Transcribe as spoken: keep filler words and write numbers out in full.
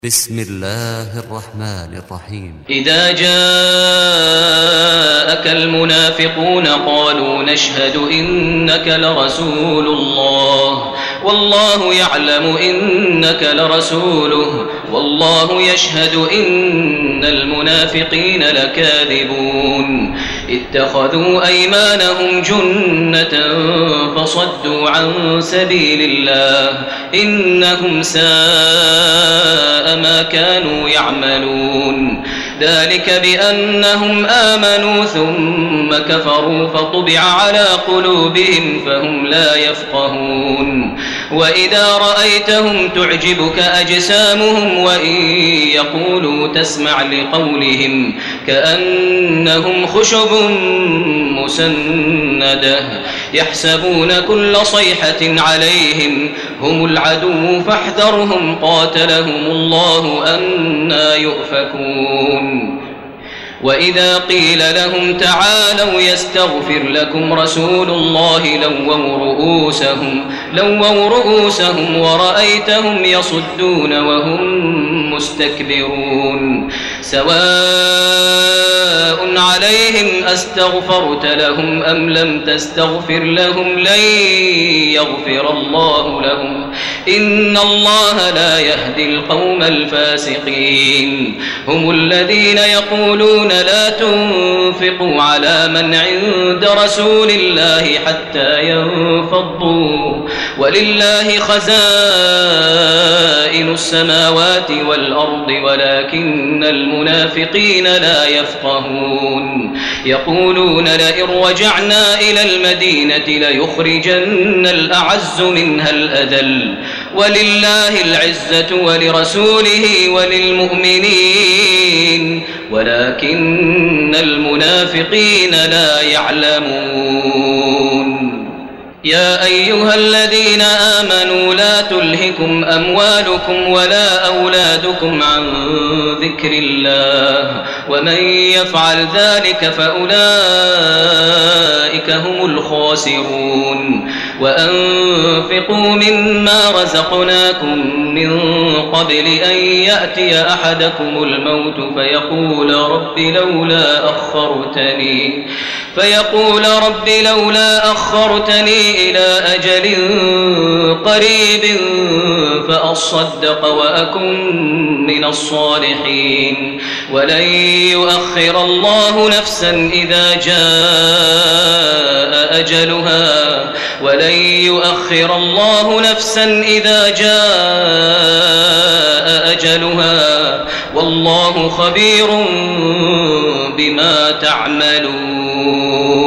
بسم الله الرحمن الرحيم. إذا جاءك المنافقون قالوا نشهد إنك لرسول الله والله يعلم إنك لرسوله والله يشهد إن المنافقين لكاذبون اتخذوا أيمانهم جنة فصدوا عن سبيل الله إنهم ساء ما كانوا يعملون ذلك بأنهم آمنوا ثم كفروا فطبع على قلوبهم فهم لا يفقهون وإذا رأيتهم تعجبك أجسامهم وإن يقولوا تسمع لقولهم كأنهم خشب مسندة يحسبون كل صيحة عليهم هم العدو فاحذرهم قاتلهم الله أنى يؤفكون وإذا قيل لهم تعالوا يستغفر لكم رسول الله لووا رؤوسهم, لووا رؤوسهم ورأيتهم يصدون وهم مستكبرون سواء عليهم أستغفرت لهم أم لم تستغفر لهم لن يغفر الله لهم إن الله لا يهدي القوم الفاسقين هم الذين يقولون لا تنفقوا على من عند رسول الله حتى ينفضوا ولله خزائن السماوات والأرض ولكن المنافقين لا يفقهون يقولون لئن رجعنا إلى المدينة ليخرجن الأعز منها الأذل ولله العزة ولرسوله وللمؤمنين ولكن المنافقين لا يعلمون يا أيها الذين آمنوا لا تلهكم أموالكم ولا أولادكم عن ذكر الله ومن يفعل ذلك فأولئك هم الخاسرون وأنفقوا مما رزقناكم من قبل أن يأتي أحدكم الموت فيقول رب لولا أخرتني فيقول رب لولا أخرتني إلى أجل قريب فأصدق وأكن من الصالحين ولن يؤخر الله نفسا إذا جاء أجلها ولن يؤخر الله نفسا إذا جاء أجلها والله خبير بما تعملون.